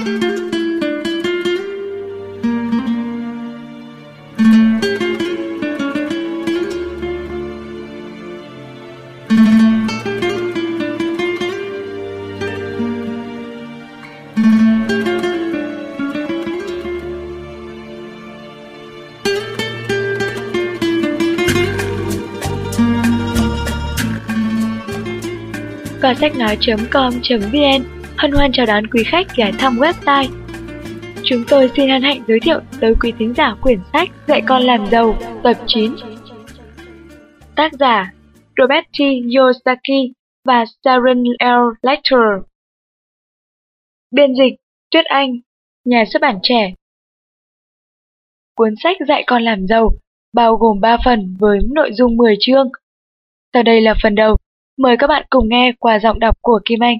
Cỏ sách nói.com.vn hân hoan chào đón quý khách ghé thăm website. Chúng tôi xin hân hạnh giới thiệu tới quý thính giả quyển sách Dạy con làm giàu tập 9. Tác giả Robert T. Kiyosaki và Sharon L. Lecter. Biên dịch Tuyết Anh, nhà xuất bản Trẻ. Cuốn sách Dạy con làm giàu bao gồm 3 phần với nội dung 10 chương. Sau đây là phần đầu. Mời các bạn cùng nghe qua giọng đọc của Kim Anh.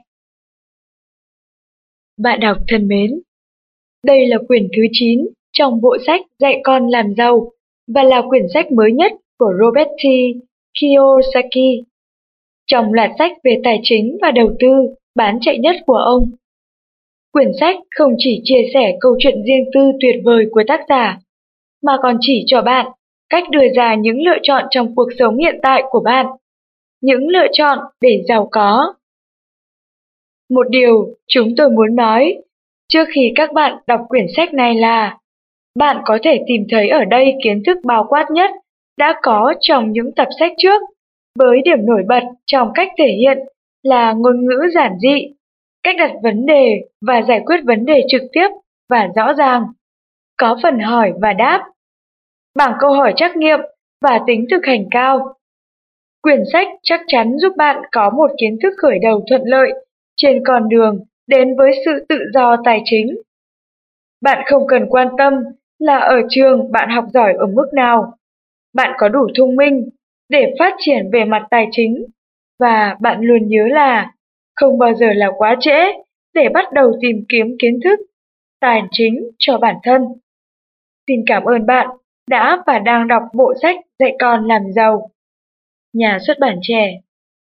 Bạn đọc thân mến, đây là quyển thứ 9 trong bộ sách Dạy con làm giàu và là quyển sách mới nhất của Robert T. Kiyosaki trong loạt sách về tài chính và đầu tư bán chạy nhất của ông. Quyển sách không chỉ chia sẻ câu chuyện riêng tư tuyệt vời của tác giả, mà còn chỉ cho bạn cách đưa ra những lựa chọn trong cuộc sống hiện tại của bạn. Những lựa chọn để giàu có. Một điều chúng tôi muốn nói trước khi các bạn đọc quyển sách này là bạn có thể tìm thấy ở đây kiến thức bao quát nhất đã có trong những tập sách trước, với điểm nổi bật trong cách thể hiện là ngôn ngữ giản dị, cách đặt vấn đề và giải quyết vấn đề trực tiếp và rõ ràng, có phần hỏi và đáp, bảng câu hỏi trắc nghiệm và tính thực hành cao. Quyển sách chắc chắn giúp bạn có một kiến thức khởi đầu thuận lợi trên con đường đến với sự tự do tài chính. Bạn không cần quan tâm là ở trường bạn học giỏi ở mức nào. Bạn có đủ thông minh để phát triển về mặt tài chính, và bạn luôn nhớ là không bao giờ là quá trễ để bắt đầu tìm kiếm kiến thức tài chính cho bản thân. Xin cảm ơn bạn đã và đang đọc bộ sách Dạy con làm giàu. Nhà xuất bản Trẻ.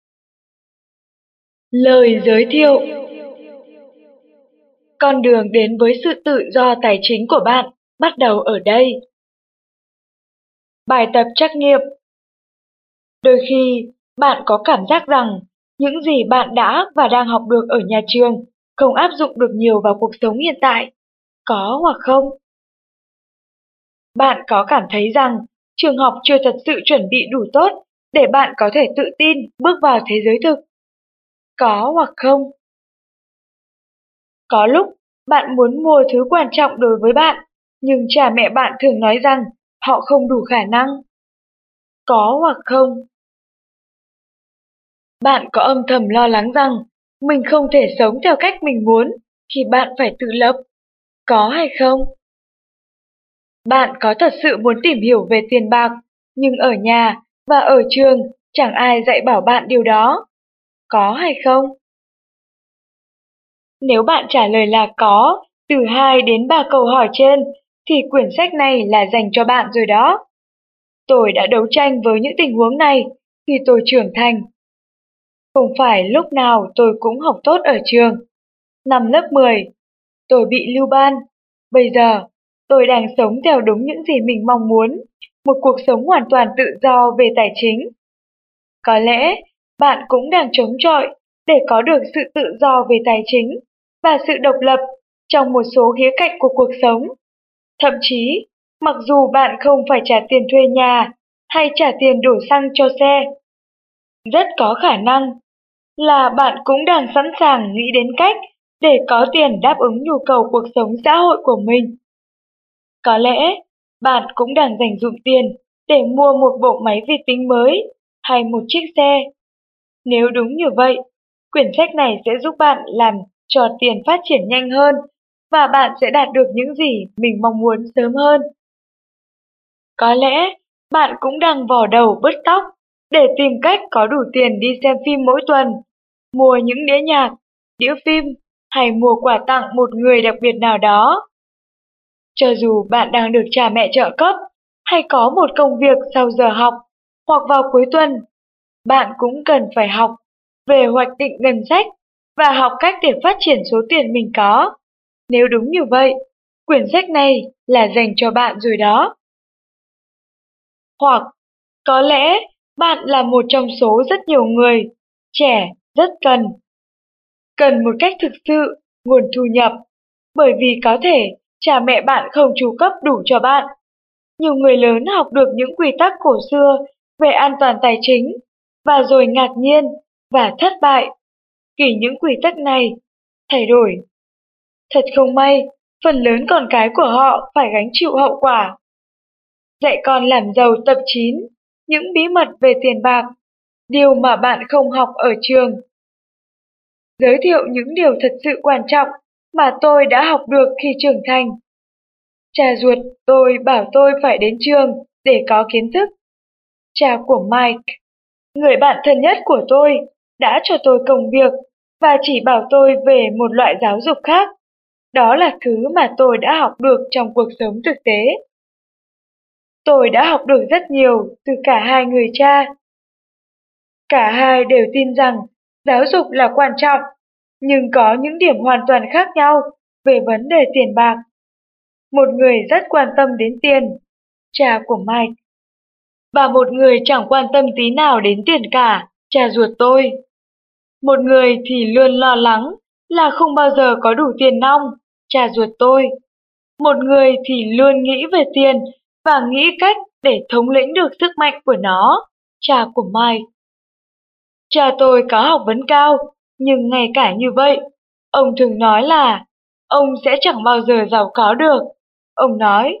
Lời giới thiệu. Con đường đến với sự tự do tài chính của bạn bắt đầu ở đây. Bài tập trắc nghiệm. Đôi khi, bạn có cảm giác rằng những gì bạn đã và đang học được ở nhà trường không áp dụng được nhiều vào cuộc sống hiện tại. Có hoặc không? Bạn có cảm thấy rằng trường học chưa thật sự chuẩn bị đủ tốt để bạn có thể tự tin bước vào thế giới thực? Có hoặc không? Có lúc bạn muốn mua thứ quan trọng đối với bạn, nhưng cha mẹ bạn thường nói rằng họ không đủ khả năng. Có hoặc không? Bạn có âm thầm lo lắng rằng mình không thể sống theo cách mình muốn khi bạn phải tự lập. Có hay không? Bạn có thật sự muốn tìm hiểu về tiền bạc, nhưng ở nhà và ở trường chẳng ai dạy bảo bạn điều đó. Có hay không? Nếu bạn trả lời là có, từ 2 đến 3 câu hỏi trên, thì quyển sách này là dành cho bạn rồi đó. Tôi đã đấu tranh với những tình huống này khi tôi trưởng thành. Không phải lúc nào tôi cũng học tốt ở trường. Năm lớp 10, tôi bị lưu ban. Bây giờ, tôi đang sống theo đúng những gì mình mong muốn, một cuộc sống hoàn toàn tự do về tài chính. Có lẽ, bạn cũng đang chống chọi để có được sự tự do về tài chính và sự độc lập trong một số khía cạnh của cuộc sống. Thậm chí, mặc dù bạn không phải trả tiền thuê nhà hay trả tiền đổ xăng cho xe, rất có khả năng là bạn cũng đang sẵn sàng nghĩ đến cách để có tiền đáp ứng nhu cầu cuộc sống xã hội của mình. Có lẽ, bạn cũng đang dành dụm tiền để mua một bộ máy vi tính mới hay một chiếc xe. Nếu đúng như vậy, quyển sách này sẽ giúp bạn làm cho tiền phát triển nhanh hơn và bạn sẽ đạt được những gì mình mong muốn sớm hơn. Có lẽ bạn cũng đang vò đầu bứt tóc để tìm cách có đủ tiền đi xem phim mỗi tuần, mua những đĩa nhạc, đĩa phim hay mua quà tặng một người đặc biệt nào đó. Cho dù bạn đang được cha mẹ trợ cấp hay có một công việc sau giờ học hoặc vào cuối tuần, bạn cũng cần phải học về hoạch định ngân sách và học cách để phát triển số tiền mình có. Nếu đúng như vậy, quyển sách này là dành cho bạn rồi đó. Hoặc, có lẽ bạn là một trong số rất nhiều người trẻ rất cần một cách thực sự nguồn thu nhập, bởi vì có thể cha mẹ bạn không chu cấp đủ cho bạn. Nhiều người lớn học được những quy tắc cổ xưa về an toàn tài chính và rồi ngạc nhiên và thất bại khi những quy tắc này thay đổi. Thật không may, phần lớn con cái của họ phải gánh chịu hậu quả. Dạy con làm giàu tập 9, những bí mật về tiền bạc, điều mà bạn không học ở trường. Giới thiệu những điều thật sự quan trọng mà tôi đã học được khi trưởng thành. Cha ruột tôi bảo tôi phải đến trường để có kiến thức. Cha của Mike, người bạn thân nhất của tôi, đã cho tôi công việc và chỉ bảo tôi về một loại giáo dục khác. Đó là thứ mà tôi đã học được trong cuộc sống thực tế. Tôi đã học được rất nhiều từ cả hai người cha. Cả hai đều tin rằng giáo dục là quan trọng, nhưng có những điểm hoàn toàn khác nhau về vấn đề tiền bạc. Một người rất quan tâm đến tiền, cha của Mike, và một người chẳng quan tâm tí nào đến tiền cả, cha ruột tôi. Một người thì luôn lo lắng là không bao giờ có đủ tiền nong, cha ruột tôi. Một người thì luôn nghĩ về tiền và nghĩ cách để thống lĩnh được sức mạnh của nó, cha của Mike. Cha tôi có học vấn cao, nhưng ngay cả như vậy, ông thường nói là ông sẽ chẳng bao giờ giàu có được. Ông nói,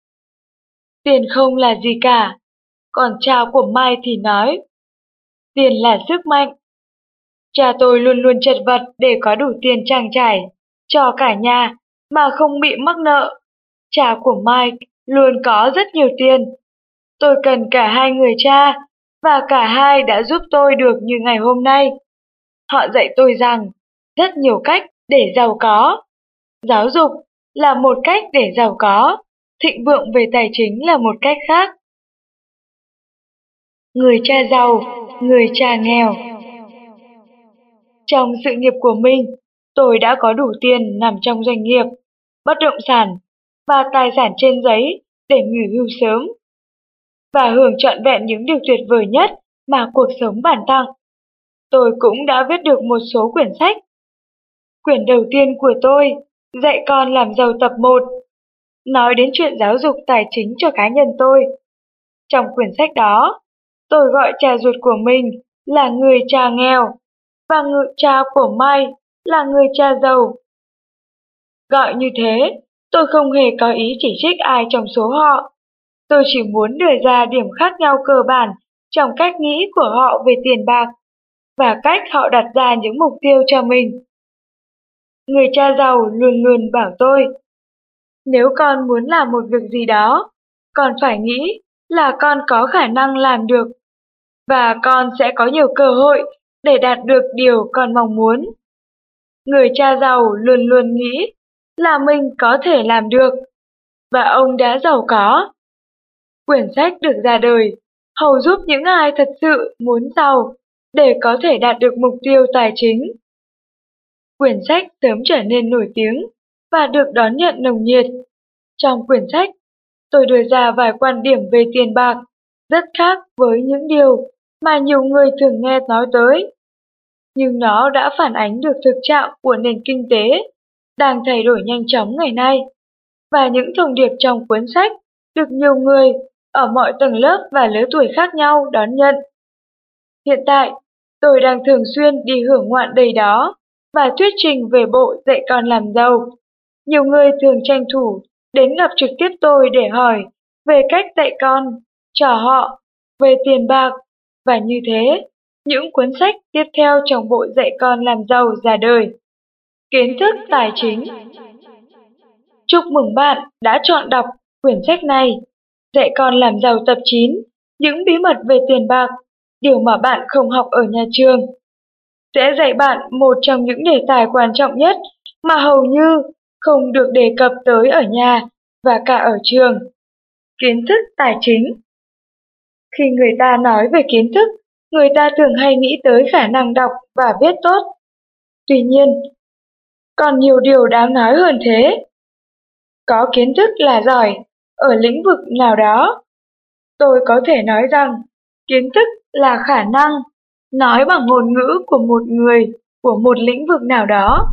tiền không là gì cả. Còn cha của Mai thì nói, tiền là sức mạnh. Cha tôi luôn luôn chật vật để có đủ tiền trang trải cho cả nhà mà không bị mắc nợ. Cha của Mike luôn có rất nhiều tiền. Tôi cần cả hai người cha, và cả hai đã giúp tôi được như ngày hôm nay. Họ dạy tôi rằng rất nhiều cách để giàu có. Giáo dục là một cách để giàu có, thịnh vượng về tài chính là một cách khác. Người cha giàu, người cha nghèo. Trong sự nghiệp của mình, tôi đã có đủ tiền nằm trong doanh nghiệp, bất động sản và tài sản trên giấy để nghỉ hưu sớm và hưởng trọn vẹn những điều tuyệt vời nhất mà cuộc sống ban tặng. Tôi cũng đã viết được một số quyển sách. Quyển đầu tiên của tôi, Dạy con làm giàu tập 1, nói đến chuyện giáo dục tài chính cho cá nhân tôi. Trong quyển sách đó, tôi gọi cha ruột của mình là người cha nghèo và người cha của Mai là người cha giàu. Gọi như thế, tôi không hề có ý chỉ trích ai trong số họ. Tôi chỉ muốn đưa ra điểm khác nhau cơ bản trong cách nghĩ của họ về tiền bạc và cách họ đặt ra những mục tiêu cho mình. Người cha giàu luôn luôn bảo tôi, nếu con muốn làm một việc gì đó, con phải nghĩ là con có khả năng làm được, và con sẽ có nhiều cơ hội để đạt được điều con mong muốn. Người cha giàu luôn luôn nghĩ là mình có thể làm được, và ông đã giàu có. Quyển sách được ra đời hầu giúp những ai thật sự muốn giàu để có thể đạt được mục tiêu tài chính. Quyển sách sớm trở nên nổi tiếng và được đón nhận nồng nhiệt. Trong quyển sách, tôi đưa ra vài quan điểm về tiền bạc rất khác với những điều mà nhiều người thường nghe nói tới. Nhưng nó đã phản ánh được thực trạng của nền kinh tế đang thay đổi nhanh chóng ngày nay, và những thông điệp trong cuốn sách được nhiều người ở mọi tầng lớp và lứa tuổi khác nhau đón nhận. Hiện tại, tôi đang thường xuyên đi hưởng ngoạn đầy đó và thuyết trình về bộ Dạy con làm giàu. Nhiều người thường tranh thủ đến gặp trực tiếp tôi để hỏi về cách dạy con, cho họ về tiền bạc, và như thế, những cuốn sách tiếp theo trong bộ Dạy con làm giàu ra đời. Kiến thức tài chính. Chúc mừng bạn đã chọn đọc quyển sách này, Dạy con làm giàu tập 9, những bí mật về tiền bạc, điều mà bạn không học ở nhà trường. Sẽ dạy bạn một trong những đề tài quan trọng nhất mà hầu như không được đề cập tới ở nhà và cả ở trường. Kiến thức tài chính. Khi người ta nói về kiến thức, người ta thường hay nghĩ tới khả năng đọc và viết tốt. Tuy nhiên, Còn nhiều điều đáng nói hơn thế. Có kiến thức là giỏi ở lĩnh vực nào đó. Tôi có thể nói rằng kiến thức là khả năng nói bằng ngôn ngữ của một người của một lĩnh vực nào đó.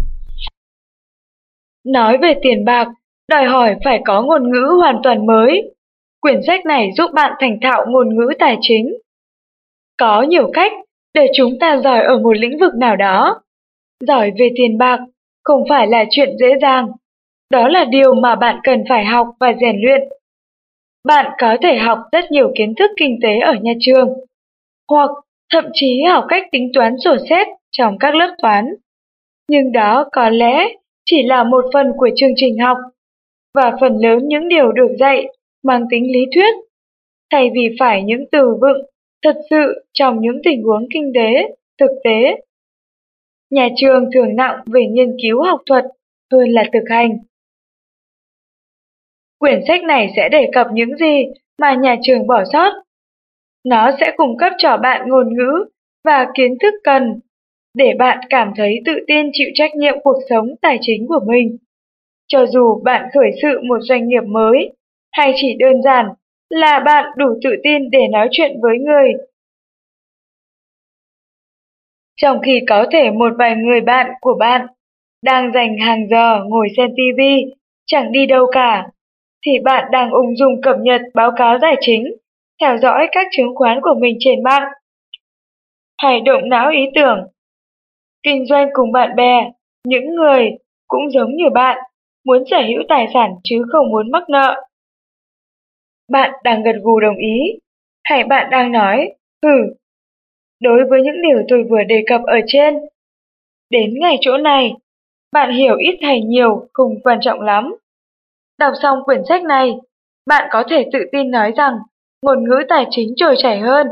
Nói về tiền bạc, đòi hỏi phải có ngôn ngữ hoàn toàn mới. Quyển sách này giúp bạn thành thạo ngôn ngữ tài chính. Có nhiều cách để chúng ta giỏi ở một lĩnh vực nào đó. Giỏi về tiền bạc không phải là chuyện dễ dàng. Đó là điều mà bạn cần phải học và rèn luyện. Bạn có thể học rất nhiều kiến thức kinh tế ở nhà trường, hoặc thậm chí học cách tính toán sổ sách trong các lớp toán. Nhưng đó có lẽ chỉ là một phần của chương trình học, và phần lớn những điều được dạy mang tính lý thuyết, thay vì phải những từ vựng thật sự trong những tình huống kinh tế, thực tế. Nhà trường thường nặng về nghiên cứu học thuật hơn là thực hành. Quyển sách này sẽ đề cập những gì mà nhà trường bỏ sót. Nó sẽ cung cấp cho bạn ngôn ngữ và kiến thức cần để bạn cảm thấy tự tin chịu trách nhiệm cuộc sống tài chính của mình. Cho dù bạn khởi sự một doanh nghiệp mới, hay chỉ đơn giản là bạn đủ tự tin để nói chuyện với người. Trong khi có thể một vài người bạn của bạn đang dành hàng giờ ngồi xem TV, chẳng đi đâu cả, thì bạn đang ung dung cập nhật báo cáo tài chính, theo dõi các chứng khoán của mình trên mạng. Hãy động não ý tưởng, kinh doanh cùng bạn bè, những người cũng giống như bạn, muốn sở hữu tài sản chứ không muốn mắc nợ. Bạn đang gật gù đồng ý, hay bạn đang nói, đối với những điều tôi vừa đề cập ở trên. Đến ngày chỗ này, bạn hiểu ít hay nhiều không quan trọng lắm. Đọc xong quyển sách này, bạn có thể tự tin nói rằng ngôn ngữ tài chính trôi chảy hơn.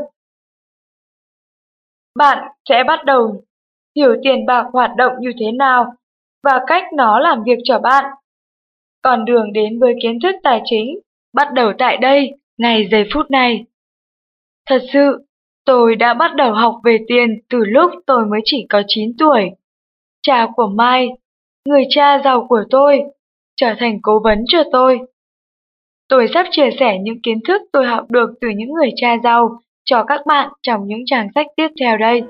Bạn sẽ bắt đầu hiểu tiền bạc hoạt động như thế nào và cách nó làm việc cho bạn. Còn đường đến với kiến thức tài chính bắt đầu tại đây, ngay giây phút này. Thật sự, tôi đã bắt đầu học về tiền từ lúc tôi mới chỉ có 9 tuổi. Cha của Mai, người cha giàu của tôi, trở thành cố vấn cho tôi. Tôi sắp chia sẻ những kiến thức tôi học được từ những người cha giàu cho các bạn trong những trang sách tiếp theo đây.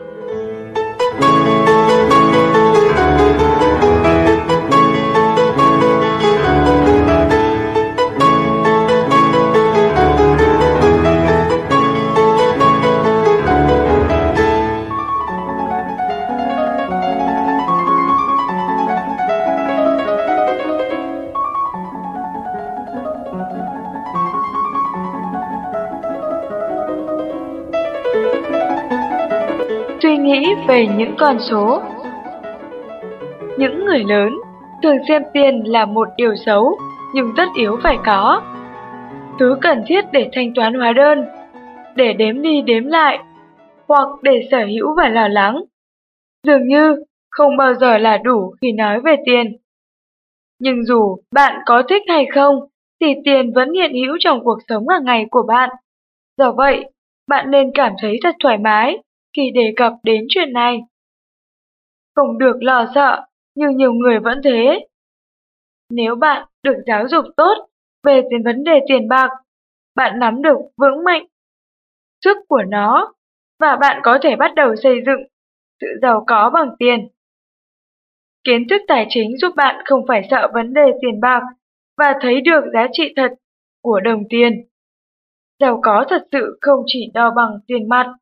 Suy nghĩ về những con số. Những người lớn thường xem tiền là một điều xấu, nhưng tất yếu phải có. Thứ cần thiết để thanh toán hóa đơn, để đếm đi đếm lại, hoặc để sở hữu và lo lắng. Dường như không bao giờ là đủ khi nói về tiền. Nhưng dù bạn có thích hay không, thì tiền vẫn hiện hữu trong cuộc sống hàng ngày của bạn. Do vậy, bạn nên cảm thấy thật thoải mái khi đề cập đến chuyện này. Không được lo sợ, nhưng nhiều người vẫn thế. Nếu bạn được giáo dục tốt về vấn đề tiền bạc, bạn nắm được vững mạnh sức của nó, và bạn có thể bắt đầu xây dựng sự giàu có bằng tiền. Kiến thức tài chính giúp bạn không phải sợ vấn đề tiền bạc và thấy được giá trị thật của đồng tiền. Giàu có thật sự không chỉ đo bằng tiền mặt.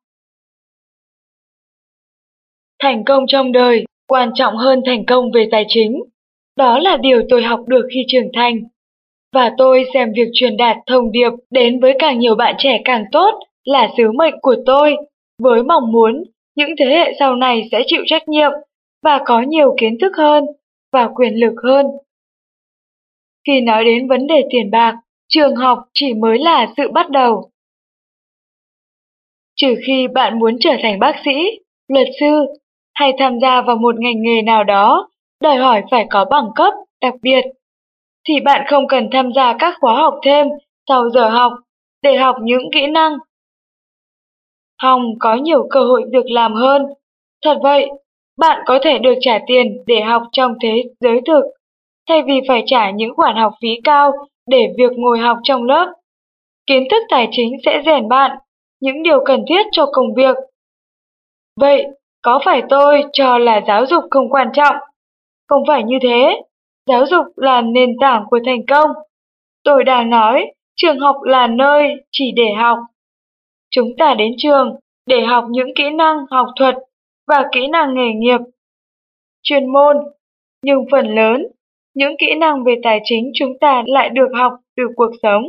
Thành công trong đời quan trọng hơn thành công về tài chính. Đó là điều tôi học được khi trưởng thành. Và tôi xem việc truyền đạt thông điệp đến với càng nhiều bạn trẻ càng tốt là sứ mệnh của tôi, với mong muốn những thế hệ sau này sẽ chịu trách nhiệm và có nhiều kiến thức hơn và quyền lực hơn. Khi nói đến vấn đề tiền bạc, trường học chỉ mới là sự bắt đầu. Trừ khi bạn muốn trở thành bác sĩ, luật sư hay tham gia vào một ngành nghề nào đó đòi hỏi phải có bằng cấp đặc biệt, thì bạn không cần tham gia các khóa học thêm sau giờ học để học những kỹ năng. Hòng có nhiều cơ hội việc làm hơn. Thật vậy, Bạn có thể được trả tiền để học trong thế giới thực, thay vì phải trả những khoản học phí cao để việc ngồi học trong lớp. Kiến thức tài chính sẽ rèn bạn những điều cần thiết cho công việc. Vậy, có phải tôi cho là giáo dục không quan trọng? Không phải như thế. Giáo dục là nền tảng của thành công. Tôi đang nói, trường học là nơi chỉ để học. Chúng ta đến trường để học những kỹ năng học thuật và kỹ năng nghề nghiệp, chuyên môn, nhưng phần lớn, những kỹ năng về tài chính chúng ta lại được học từ cuộc sống.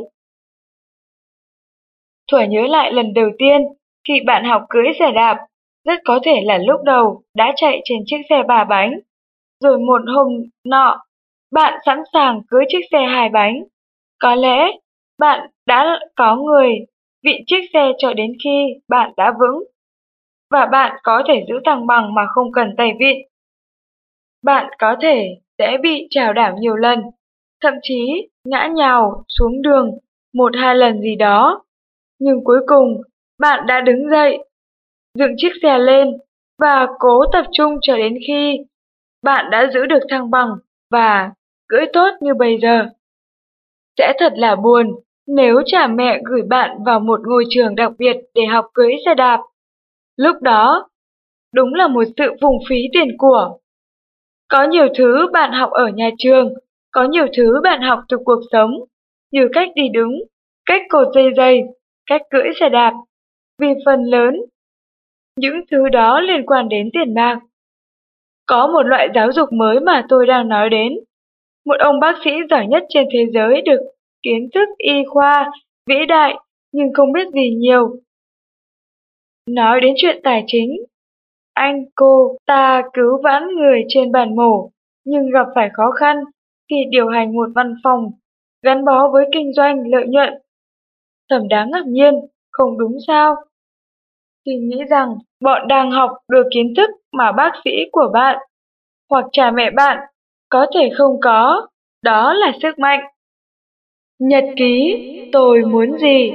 Thuở nhớ lại lần đầu tiên khi bạn học cưỡi xe đạp, rất có thể là lúc đầu đã chạy trên chiếc xe 3 bánh, rồi một hôm nọ, bạn sẵn sàng cưỡi chiếc xe 2 bánh. Có lẽ bạn đã có người vịn chiếc xe cho đến khi bạn đã vững, và bạn có thể giữ thăng bằng mà không cần tay vịn. Bạn có thể sẽ bị trào đảo nhiều lần, thậm chí ngã nhào xuống đường 1-2 lần gì đó. Nhưng cuối cùng, bạn đã đứng dậy, dựng chiếc xe lên và cố tập trung cho đến khi bạn đã giữ được thăng bằng và cưỡi tốt như bây giờ. Sẽ thật là buồn nếu cha mẹ gửi bạn vào một ngôi trường đặc biệt để học cưỡi xe đạp. Lúc đó, đúng là một sự phung phí tiền của. Có nhiều thứ bạn học ở nhà trường, có nhiều thứ bạn học từ cuộc sống, như cách đi đúng, cách cột dây giày, cách cưỡi xe đạp. Vì phần lớn, những thứ đó liên quan đến tiền bạc. Có một loại giáo dục mới mà tôi đang nói đến. Một ông bác sĩ giỏi nhất trên thế giới được kiến thức y khoa vĩ đại nhưng không biết gì nhiều. Nói đến chuyện tài chính, anh cô ta cứu vãn người trên bàn mổ, nhưng gặp phải khó khăn khi điều hành một văn phòng gắn bó với kinh doanh lợi nhuận. Thầm đáng ngạc nhiên, không đúng sao? Thì nghĩ rằng bọn đang học được kiến thức mà bác sĩ của bạn hoặc cha mẹ bạn có thể không có, đó là sức mạnh. Nhật ký, tôi muốn gì?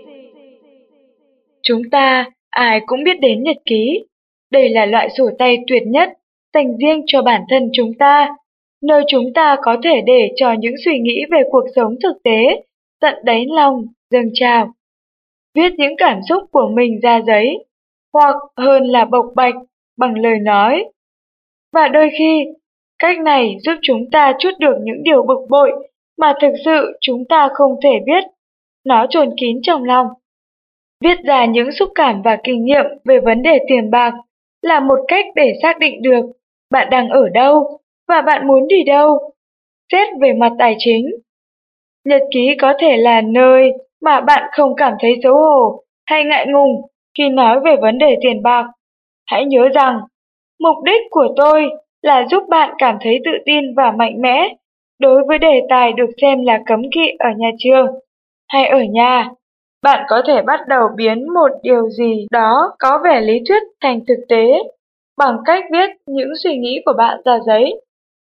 Chúng ta ai cũng biết đến nhật ký. Đây là loại sổ tay tuyệt nhất dành riêng cho bản thân chúng ta, nơi chúng ta có thể để cho những suy nghĩ về cuộc sống thực tế tận đáy lòng dâng trào. Viết những cảm xúc của mình ra giấy, hoặc hơn là bộc bạch bằng lời nói. Và đôi khi, cách này giúp chúng ta trút được những điều bực bội mà thực sự chúng ta không thể biết. Nó chôn kín trong lòng. Viết ra những xúc cảm và kinh nghiệm về vấn đề tiền bạc là một cách để xác định được bạn đang ở đâu và bạn muốn đi đâu. Xét về mặt tài chính, nhật ký có thể là nơi mà bạn không cảm thấy xấu hổ hay ngại ngùng khi nói về vấn đề tiền bạc. Hãy nhớ rằng, mục đích của tôi là giúp bạn cảm thấy tự tin và mạnh mẽ đối với đề tài được xem là cấm kỵ ở nhà trường hay ở nhà. Bạn có thể bắt đầu biến một điều gì đó có vẻ lý thuyết thành thực tế bằng cách viết những suy nghĩ của bạn ra giấy.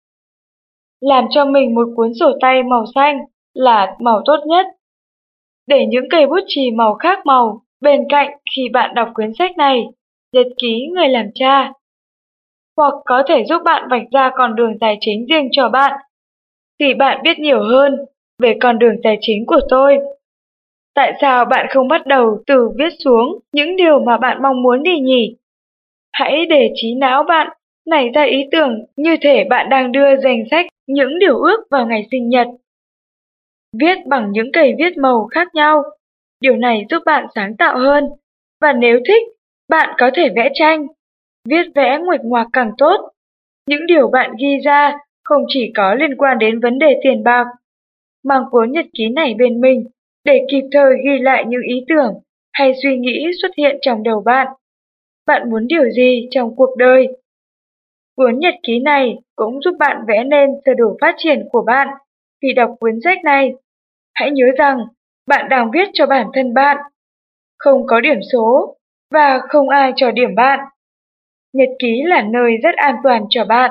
Làm cho mình một cuốn sổ tay màu xanh là màu tốt nhất. Để những cây bút chì màu khác màu bên cạnh khi bạn đọc quyển sách này, nhật ký người làm cha. Hoặc có thể giúp bạn vạch ra con đường tài chính riêng cho bạn. Thì bạn biết nhiều hơn về con đường tài chính của tôi. Tại sao bạn không bắt đầu từ viết xuống những điều mà bạn mong muốn đi nhỉ? Hãy để trí não bạn nảy ra ý tưởng như thể bạn đang đưa danh sách những điều ước vào ngày sinh nhật. Viết bằng những cây viết màu khác nhau. Điều này giúp bạn sáng tạo hơn. Và nếu thích, bạn có thể vẽ tranh. Viết vẽ nguệch ngoạc càng tốt. Những điều bạn ghi ra không chỉ có liên quan đến vấn đề tiền bạc. Mang cuốn nhật ký này bên mình để kịp thời ghi lại những ý tưởng hay suy nghĩ xuất hiện trong đầu bạn. Bạn muốn điều gì trong cuộc đời? Cuốn nhật ký này cũng giúp bạn vẽ nên sơ đồ phát triển của bạn. Khi đọc cuốn sách này, hãy nhớ rằng bạn đang viết cho bản thân bạn. Không có điểm số và không ai cho điểm bạn. Nhật ký là nơi rất an toàn cho bạn.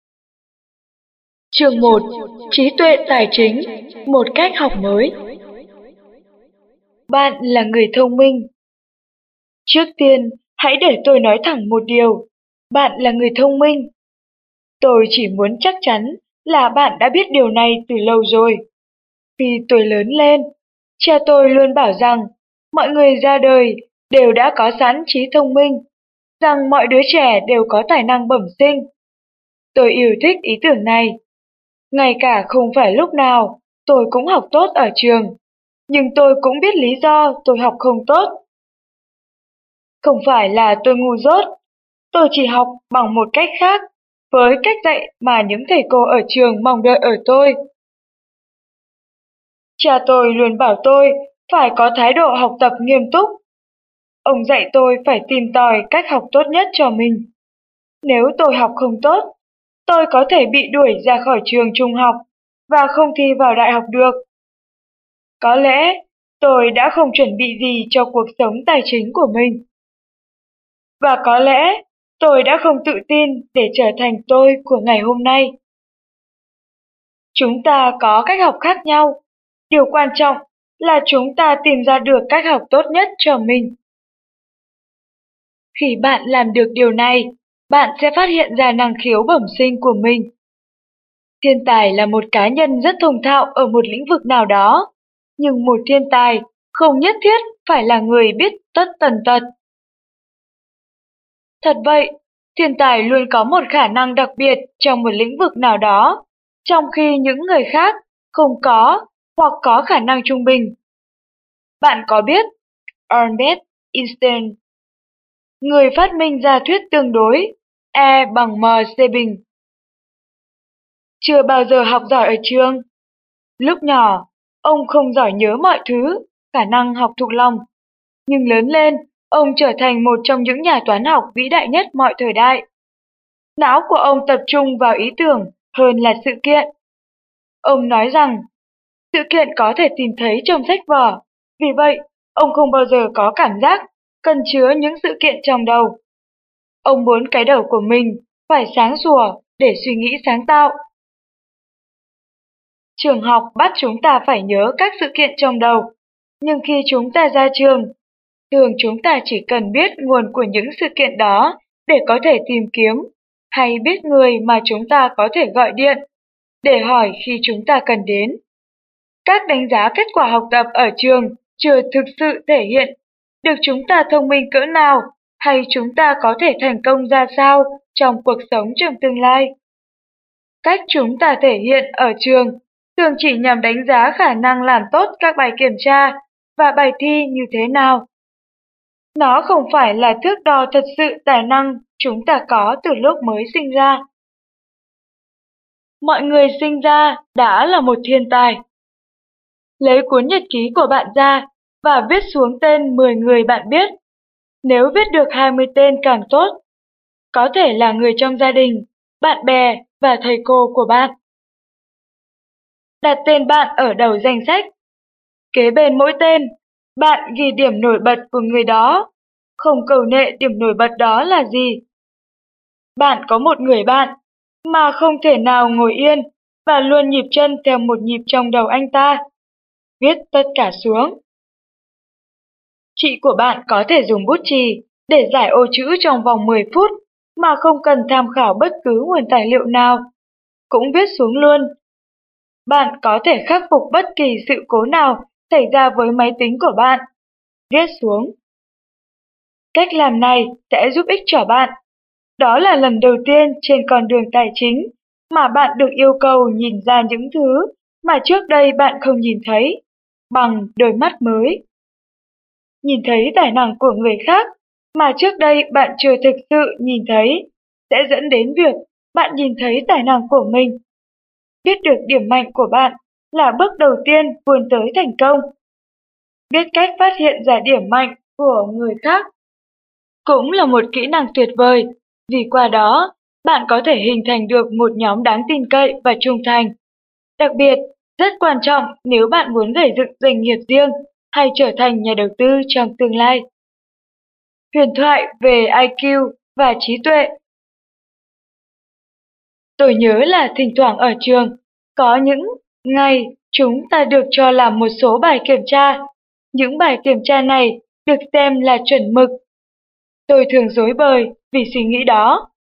Chương 1. Trí tuệ tài chính, một cách học mới. Bạn là người thông minh. Trước tiên, hãy để tôi nói thẳng một điều. Bạn là người thông minh. Tôi chỉ muốn chắc chắn là bạn đã biết điều này từ lâu rồi. Khi tôi lớn lên, cha tôi luôn bảo rằng mọi người ra đời đều đã có sẵn trí thông minh, rằng mọi đứa trẻ đều có tài năng bẩm sinh. Tôi yêu thích ý tưởng này. Ngay cả không phải lúc nào tôi cũng học tốt ở trường, nhưng tôi cũng biết lý do tôi học không tốt. Không phải là tôi ngu dốt, tôi chỉ học bằng một cách khác, với cách dạy mà những thầy cô ở trường mong đợi ở tôi. Cha tôi luôn bảo tôi phải có thái độ học tập nghiêm túc. Ông dạy tôi phải tìm tòi cách học tốt nhất cho mình. Nếu tôi học không tốt, tôi có thể bị đuổi ra khỏi trường trung học và không thi vào đại học được. Có lẽ tôi đã không chuẩn bị gì cho cuộc sống tài chính của mình. Và có lẽ tôi đã không tự tin để trở thành tôi của ngày hôm nay. Chúng ta có cách học khác nhau. Điều quan trọng là chúng ta tìm ra được cách học tốt nhất cho mình. Khi bạn làm được điều này, bạn sẽ phát hiện ra năng khiếu bẩm sinh của mình. Thiên tài là một cá nhân rất thông thạo ở một lĩnh vực nào đó, nhưng một thiên tài không nhất thiết phải là người biết tất tần tật. Thật vậy, thiên tài luôn có một khả năng đặc biệt trong một lĩnh vực nào đó, trong khi những người khác không có hoặc có khả năng trung bình. Bạn có biết Albert Einstein, người phát minh ra thuyết tương đối E bằng mc bình, chưa bao giờ học giỏi ở trường? Lúc nhỏ, ông không giỏi nhớ mọi thứ, khả năng học thuộc lòng. Nhưng lớn lên, ông trở thành một trong những nhà toán học vĩ đại nhất mọi thời đại. Não của ông tập trung vào ý tưởng hơn là sự kiện. Ông nói rằng, sự kiện có thể tìm thấy trong sách vở, vì vậy, ông không bao giờ có cảm giác cần chứa những sự kiện trong đầu. Ông muốn cái đầu của mình phải sáng sủa để suy nghĩ sáng tạo. Trường học bắt chúng ta phải nhớ các sự kiện trong đầu, nhưng khi chúng ta ra trường, thường chúng ta chỉ cần biết nguồn của những sự kiện đó để có thể tìm kiếm, hay biết người mà chúng ta có thể gọi điện, để hỏi khi chúng ta cần đến. Các đánh giá kết quả học tập ở trường chưa thực sự thể hiện được chúng ta thông minh cỡ nào hay chúng ta có thể thành công ra sao trong cuộc sống trong tương lai. Cách chúng ta thể hiện ở trường thường chỉ nhằm đánh giá khả năng làm tốt các bài kiểm tra và bài thi như thế nào. Nó không phải là thước đo thật sự tài năng chúng ta có từ lúc mới sinh ra. Mọi người sinh ra đã là một thiên tài. Lấy cuốn nhật ký của bạn ra và viết xuống tên 10 người bạn biết. Nếu viết được 20 tên càng tốt. Có thể là người trong gia đình, bạn bè và thầy cô của bạn. Đặt tên bạn ở đầu danh sách. Kế bên mỗi tên, bạn ghi điểm nổi bật của người đó, không cầu nệ điểm nổi bật đó là gì. Bạn có một người bạn mà không thể nào ngồi yên và luôn nhịp chân theo một nhịp trong đầu anh ta. Viết tất cả xuống. Chị của bạn có thể dùng bút chì để giải ô chữ trong vòng 10 phút mà không cần tham khảo bất cứ nguồn tài liệu nào. Cũng viết xuống luôn. Bạn có thể khắc phục bất kỳ sự cố nào xảy ra với máy tính của bạn. Viết xuống. Cách làm này sẽ giúp ích cho bạn. Đó là lần đầu tiên trên con đường tài chính mà bạn được yêu cầu nhìn ra những thứ mà trước đây bạn không nhìn thấy, bằng đôi mắt mới. Nhìn thấy tài năng của người khác mà trước đây bạn chưa thực sự nhìn thấy, sẽ dẫn đến việc bạn nhìn thấy tài năng của mình. Biết được điểm mạnh của bạn là bước đầu tiên vươn tới thành công. Biết cách phát hiện ra điểm mạnh của người khác cũng là một kỹ năng tuyệt vời, vì qua đó bạn có thể hình thành được một nhóm đáng tin cậy và trung thành. Đặc biệt, rất quan trọng nếu bạn muốn gây dựng doanh nghiệp riêng hay trở thành nhà đầu tư trong tương lai. Huyền thoại về IQ và trí tuệ. Tôi nhớ là thỉnh thoảng ở trường, có những ngày chúng ta được cho làm một số bài kiểm tra. Những bài kiểm tra này được xem là chuẩn mực. Tôi thường rối bời vì suy nghĩ đó,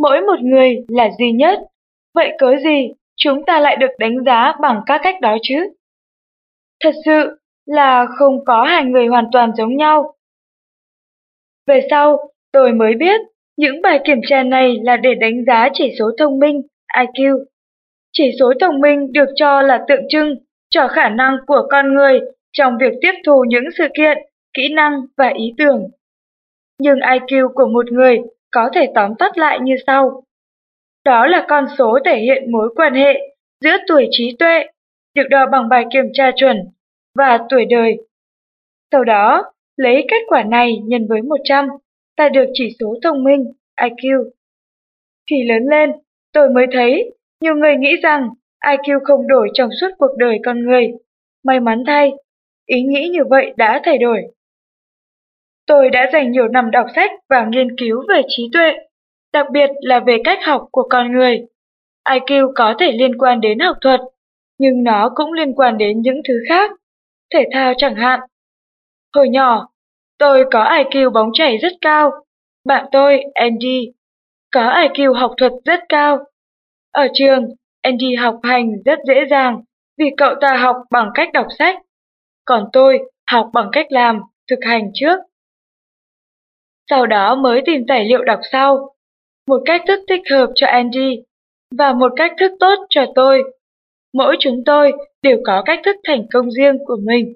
Mỗi một người là duy nhất, vậy cớ gì chúng ta lại được đánh giá bằng các cách đó chứ? Thật sự là không có hai người hoàn toàn giống nhau. Về sau, tôi mới biết những bài kiểm tra này là để đánh giá chỉ số thông minh, IQ. Chỉ số thông minh được cho là tượng trưng cho khả năng của con người trong việc tiếp thu những sự kiện, kỹ năng và ý tưởng. Nhưng IQ của một người có thể tóm tắt lại như sau. Đó là con số thể hiện mối quan hệ giữa tuổi trí tuệ, được đo bằng bài kiểm tra chuẩn, và tuổi đời. Sau đó, lấy kết quả này nhân với 100, ta được chỉ số thông minh, IQ. Khi lớn lên, tôi mới thấy nhiều người nghĩ rằng IQ không đổi trong suốt cuộc đời con người. May mắn thay, ý nghĩ như vậy đã thay đổi. Tôi đã dành nhiều năm đọc sách và nghiên cứu về trí tuệ, đặc biệt là về cách học của con người. IQ có thể liên quan đến học thuật, nhưng nó cũng liên quan đến những thứ khác, thể thao chẳng hạn. Hồi nhỏ, tôi có IQ bóng chảy rất cao. Bạn tôi, Andy, có IQ học thuật rất cao. Ở trường, Andy học hành rất dễ dàng vì cậu ta học bằng cách đọc sách, còn tôi học bằng cách làm, thực hành trước. Sau đó mới tìm tài liệu đọc sau, một cách thức thích hợp cho Andy và một cách thức tốt cho tôi. Mỗi chúng tôi đều có cách thức thành công riêng của mình.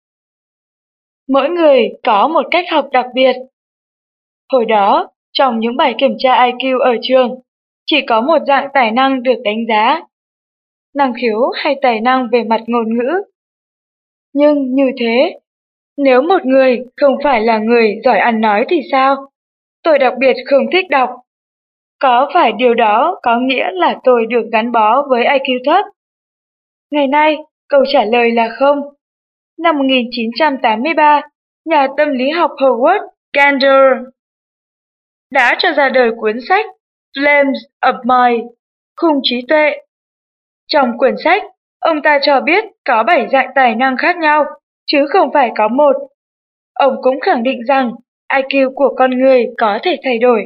Mỗi người có một cách học đặc biệt. Hồi đó, trong những bài kiểm tra IQ ở trường, chỉ có một dạng tài năng được đánh giá, năng khiếu hay tài năng về mặt ngôn ngữ. Nhưng như thế, nếu một người không phải là người giỏi ăn nói thì sao? Tôi đặc biệt không thích đọc. Có phải điều đó có nghĩa là tôi được gắn bó với IQ thấp? Ngày nay, câu trả lời là không. Năm 1983, nhà tâm lý học Howard Gardner đã cho ra đời cuốn sách Flames of Mind, khung trí tuệ. Trong quyển sách, ông ta cho biết có 7 dạng tài năng khác nhau, chứ không phải có một. Ông cũng khẳng định rằng IQ của con người có thể thay đổi.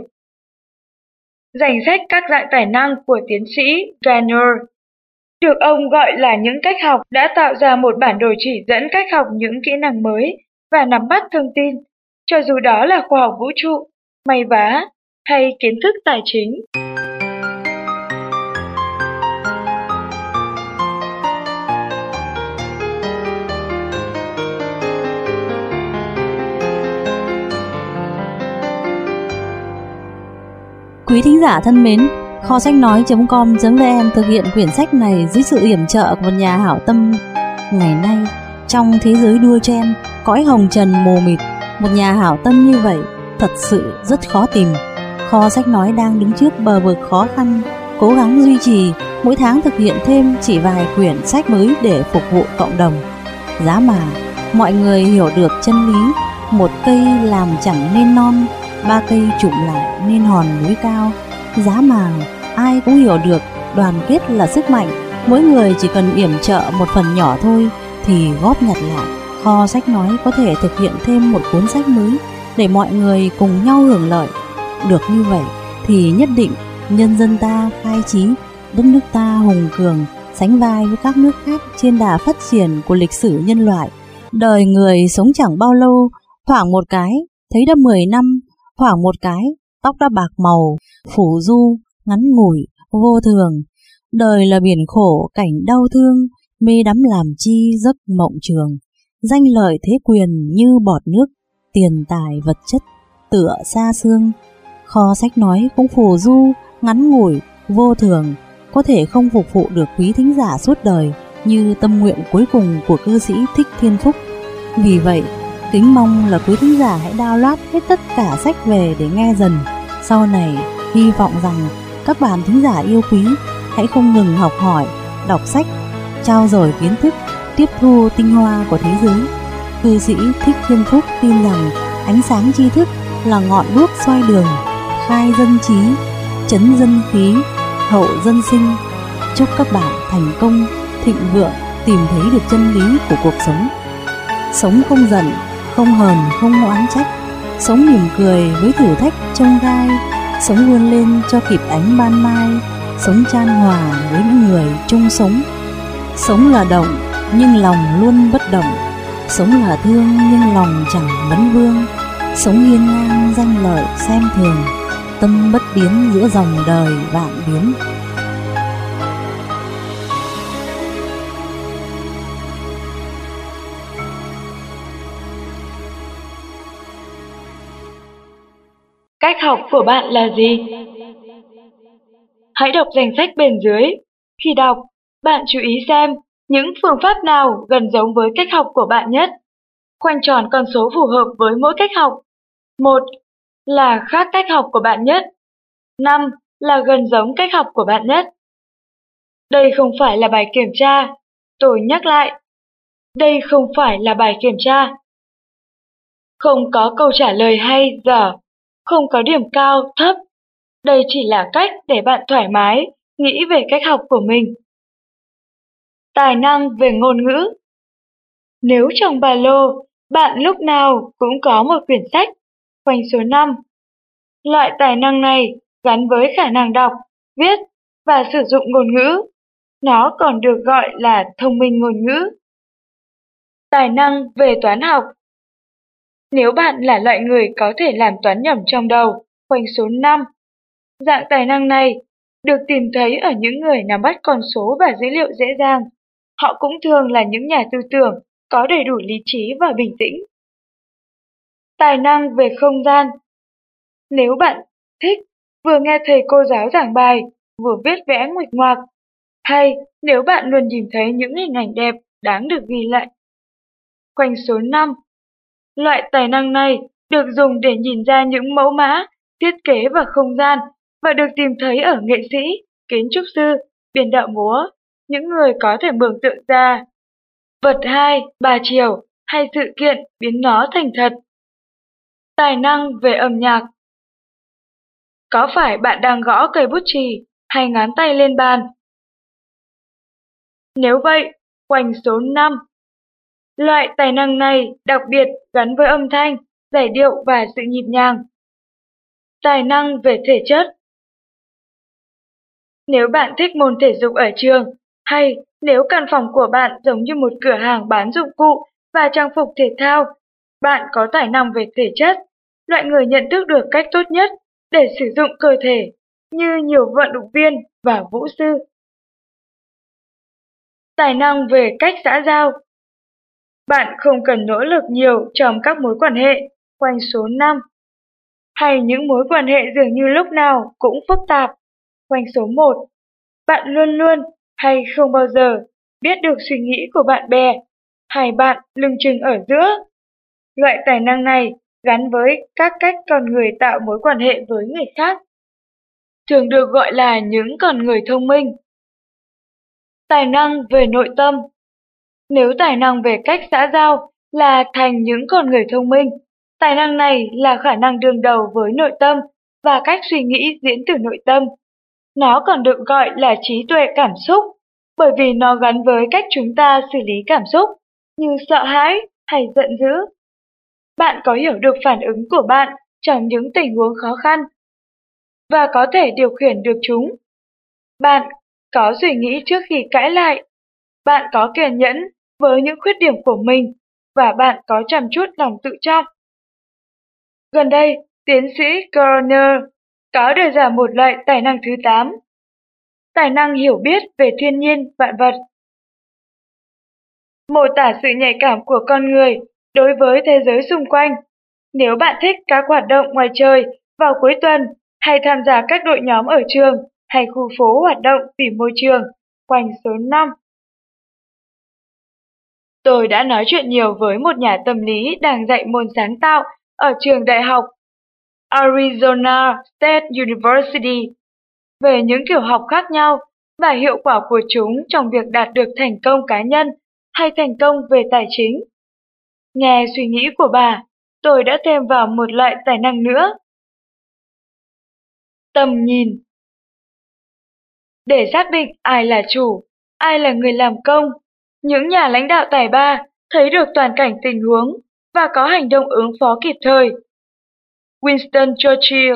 Danh sách các dạng tài năng của tiến sĩ Gardner được ông gọi là những cách học đã tạo ra một bản đồ chỉ dẫn cách học những kỹ năng mới và nắm bắt thông tin, cho dù đó là khoa học vũ trụ, may vá hay kiến thức tài chính. Quý thính giả thân mến, kho sách nói.com.vn thực hiện quyển sách này dưới sự yểm trợ của một nhà hảo tâm. Ngày nay, trong thế giới đua chen, cõi hồng trần mù mịt, một nhà hảo tâm như vậy thật sự rất khó tìm. Kho sách nói đang đứng trước bờ vực khó khăn, cố gắng duy trì, mỗi tháng thực hiện thêm chỉ vài quyển sách mới để phục vụ cộng đồng. Giá mà mọi người hiểu được chân lý, một cây làm chẳng nên non, 3 cây chụm lại nên hòn núi cao. Giá mà ai cũng hiểu được đoàn kết là sức mạnh, mỗi người chỉ cần yểm trợ một phần nhỏ thôi thì góp nhặt lại, kho sách nói có thể thực hiện thêm một cuốn sách mới để mọi người cùng nhau hưởng lợi. Được như vậy thì nhất định nhân dân ta khai trí, đất nước ta hùng cường, sánh vai với các nước khác trên đà phát triển của lịch sử nhân loại. Đời người sống chẳng bao lâu, thoảng một cái thấy đã 10 năm, thoảng một cái tóc đã bạc màu, phủ du, ngắn ngủi, vô thường. Đời là biển khổ, cảnh đau thương, mê đắm làm chi giấc mộng trường. Danh lợi thế quyền như bọt nước, tiền tài vật chất tựa xa xương. Kho sách nói cũng phù du, ngắn ngủi, vô thường, có thể không phục vụ được quý thính giả suốt đời như tâm nguyện cuối cùng của cư sĩ Thích Thiên Phúc. Vì vậy, kính mong là quý thính giả hãy download hết tất cả sách về để nghe dần. Sau này, hy vọng rằng các bạn thính giả yêu quý hãy không ngừng học hỏi, đọc sách, trao dồi kiến thức, tiếp thu tinh hoa của thế giới. Cư sĩ Thích Thiên Phúc tin rằng ánh sáng tri thức là ngọn đuốc soi đường, khai dân trí, trấn dân khí, hậu dân sinh. Chúc các bạn thành công, thịnh vượng, tìm thấy được chân lý của cuộc sống. Sống không giận, không hờn, không oán trách, sống mỉm cười với thử thách chông gai, sống vươn lên cho kịp ánh ban mai, sống chan hòa với những người chung sống. Sống là động nhưng lòng luôn bất động, sống là thương nhưng lòng chẳng vấn vương, sống hiên ngang danh lợi xem thường, tâm bất biến giữa dòng đời vạn biến. Cách học của bạn là gì? Hãy đọc danh sách bên dưới. Khi đọc, bạn chú ý xem những phương pháp nào gần giống với cách học của bạn nhất. Khoanh tròn con số phù hợp với mỗi cách học. 1 là khác cách học của bạn nhất. 5 là gần giống cách học của bạn nhất. Đây không phải là bài kiểm tra. Tôi nhắc lại. Đây không phải là bài kiểm tra. Không có câu trả lời hay, dở. Không có điểm cao, thấp. Đây chỉ là cách để bạn thoải mái, nghĩ về cách học của mình. Tài năng về ngôn ngữ. Nếu trong ba lô, bạn lúc nào cũng có một quyển sách, khoanh số 5. Loại tài năng này gắn với khả năng đọc, viết và sử dụng ngôn ngữ. Nó còn được gọi là thông minh ngôn ngữ. Tài năng về toán học. Nếu bạn là loại người có thể làm toán nhẩm trong đầu, khoanh số 5. Dạng tài năng này được tìm thấy ở những người nắm bắt con số và dữ liệu dễ dàng. Họ cũng thường là những nhà tư tưởng, có đầy đủ lý trí và bình tĩnh. Tài năng về không gian. Nếu bạn thích vừa nghe thầy cô giáo giảng bài, vừa viết vẽ nguệch ngoạc, hay nếu bạn luôn nhìn thấy những hình ảnh đẹp đáng được ghi lại. Khoanh số 5. Loại tài năng này được dùng để nhìn ra những mẫu mã, thiết kế và không gian và được tìm thấy ở nghệ sĩ, kiến trúc sư, biên đạo múa, những người có thể mường tượng ra vật 2, 3 chiều hay sự kiện biến nó thành thật. Tài năng về âm nhạc. Có phải bạn đang gõ cây bút chì hay ngón tay lên bàn? Nếu vậy, khoanh số 5. Loại tài năng này đặc biệt gắn với âm thanh, giải điệu và sự nhịp nhàng. Tài năng về thể chất. Nếu bạn thích môn thể dục ở trường, hay nếu căn phòng của bạn giống như một cửa hàng bán dụng cụ và trang phục thể thao, bạn có tài năng về thể chất, loại người nhận thức được cách tốt nhất để sử dụng cơ thể, như nhiều vận động viên và vũ sư. Tài năng về cách xã giao. Bạn không cần nỗ lực nhiều trong các mối quan hệ, khoanh số 5. Hay những mối quan hệ dường như lúc nào cũng phức tạp, khoanh số 1. Bạn luôn luôn hay không bao giờ biết được suy nghĩ của bạn bè, hay bạn lưng chừng ở giữa. Loại tài năng này gắn với các cách con người tạo mối quan hệ với người khác, thường được gọi là những con người thông minh. Tài năng về nội tâm. Nếu tài năng về cách xã giao là thành những con người thông minh, tài năng này là khả năng đương đầu với nội tâm và cách suy nghĩ diễn từ nội tâm. Nó còn được gọi là trí tuệ cảm xúc, bởi vì nó gắn với cách chúng ta xử lý cảm xúc, như sợ hãi hay giận dữ. Bạn có hiểu được phản ứng của bạn trong những tình huống khó khăn, và có thể điều khiển được chúng. Bạn có suy nghĩ trước khi cãi lại. Bạn có kiên nhẫn với những khuyết điểm của mình, và bạn có chăm chút lòng tự trọng. Gần đây, tiến sĩ Garner có đề ra một loại tài năng thứ 8. Tài năng hiểu biết về thiên nhiên, vạn vật. Mô tả sự nhạy cảm của con người đối với thế giới xung quanh. Nếu bạn thích các hoạt động ngoài trời vào cuối tuần, hay tham gia các đội nhóm ở trường hay khu phố hoạt động vì môi trường, khoanh số 5. Tôi đã nói chuyện nhiều với một nhà tâm lý đang dạy môn sáng tạo ở trường đại học Arizona State University về những kiểu học khác nhau và hiệu quả của chúng trong việc đạt được thành công cá nhân hay thành công về tài chính. Nghe suy nghĩ của bà, tôi đã thêm vào một loại tài năng nữa. Tầm nhìn. Để xác định ai là chủ, ai là người làm công, những nhà lãnh đạo tài ba thấy được toàn cảnh tình huống và có hành động ứng phó kịp thời. Winston Churchill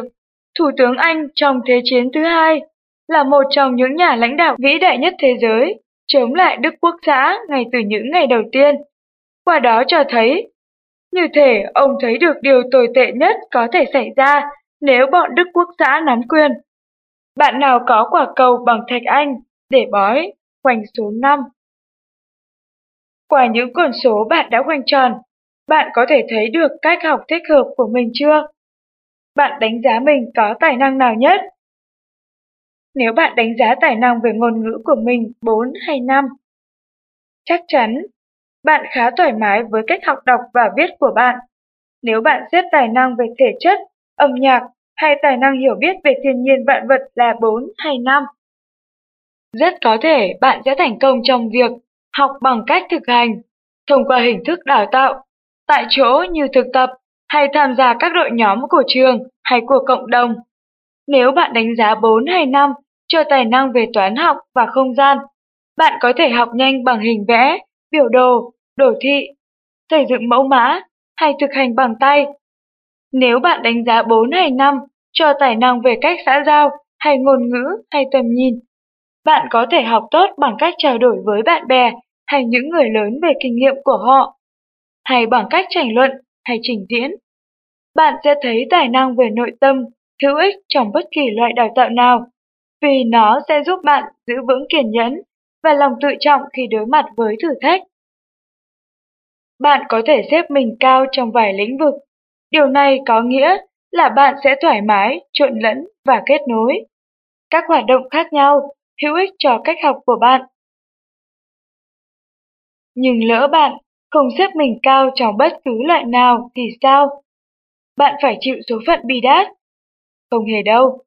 Thủ tướng Anh trong Thế chiến thứ hai, là một trong những nhà lãnh đạo vĩ đại nhất thế giới, chống lại Đức Quốc xã ngay từ những ngày đầu tiên. Qua đó cho thấy, như thể ông thấy được điều tồi tệ nhất có thể xảy ra nếu bọn Đức Quốc xã nắm quyền. Bạn nào có quả cầu bằng thạch anh để bói khoanh số 5? Qua những con số bạn đã khoanh tròn, bạn có thể thấy được cách học thích hợp của mình chưa? Bạn đánh giá mình có tài năng nào nhất? Nếu bạn đánh giá tài năng về ngôn ngữ của mình 4 hay 5, chắc chắn bạn khá thoải mái với cách học đọc và viết của bạn. Nếu bạn xếp tài năng về thể chất, âm nhạc hay tài năng hiểu biết về thiên nhiên vạn vật là 4 hay 5, rất có thể bạn sẽ thành công trong việc học bằng cách thực hành, thông qua hình thức đào tạo, tại chỗ như thực tập hay tham gia các đội nhóm của trường hay của cộng đồng. Nếu bạn đánh giá 4 hay 5 cho tài năng về toán học và không gian, bạn có thể học nhanh bằng hình vẽ, biểu đồ, đồ thị, xây dựng mẫu mã hay thực hành bằng tay. Nếu bạn đánh giá 4 hay 5 cho tài năng về cách xã giao hay ngôn ngữ hay tầm nhìn, bạn có thể học tốt bằng cách trao đổi với bạn bè hay những người lớn về kinh nghiệm của họ, hay bằng cách tranh luận hay trình diễn. Bạn sẽ thấy tài năng về nội tâm hữu ích trong bất kỳ loại đào tạo nào, vì nó sẽ giúp bạn giữ vững kiên nhẫn và lòng tự trọng khi đối mặt với thử thách. Bạn có thể xếp mình cao trong vài lĩnh vực. Điều này có nghĩa là bạn sẽ thoải mái, trộn lẫn và kết nối các hoạt động khác nhau, hữu ích cho cách học của bạn. Nhưng lỡ bạn không xếp mình cao trong bất cứ loại nào thì sao? Bạn phải chịu số phận bi đát. Không hề đâu.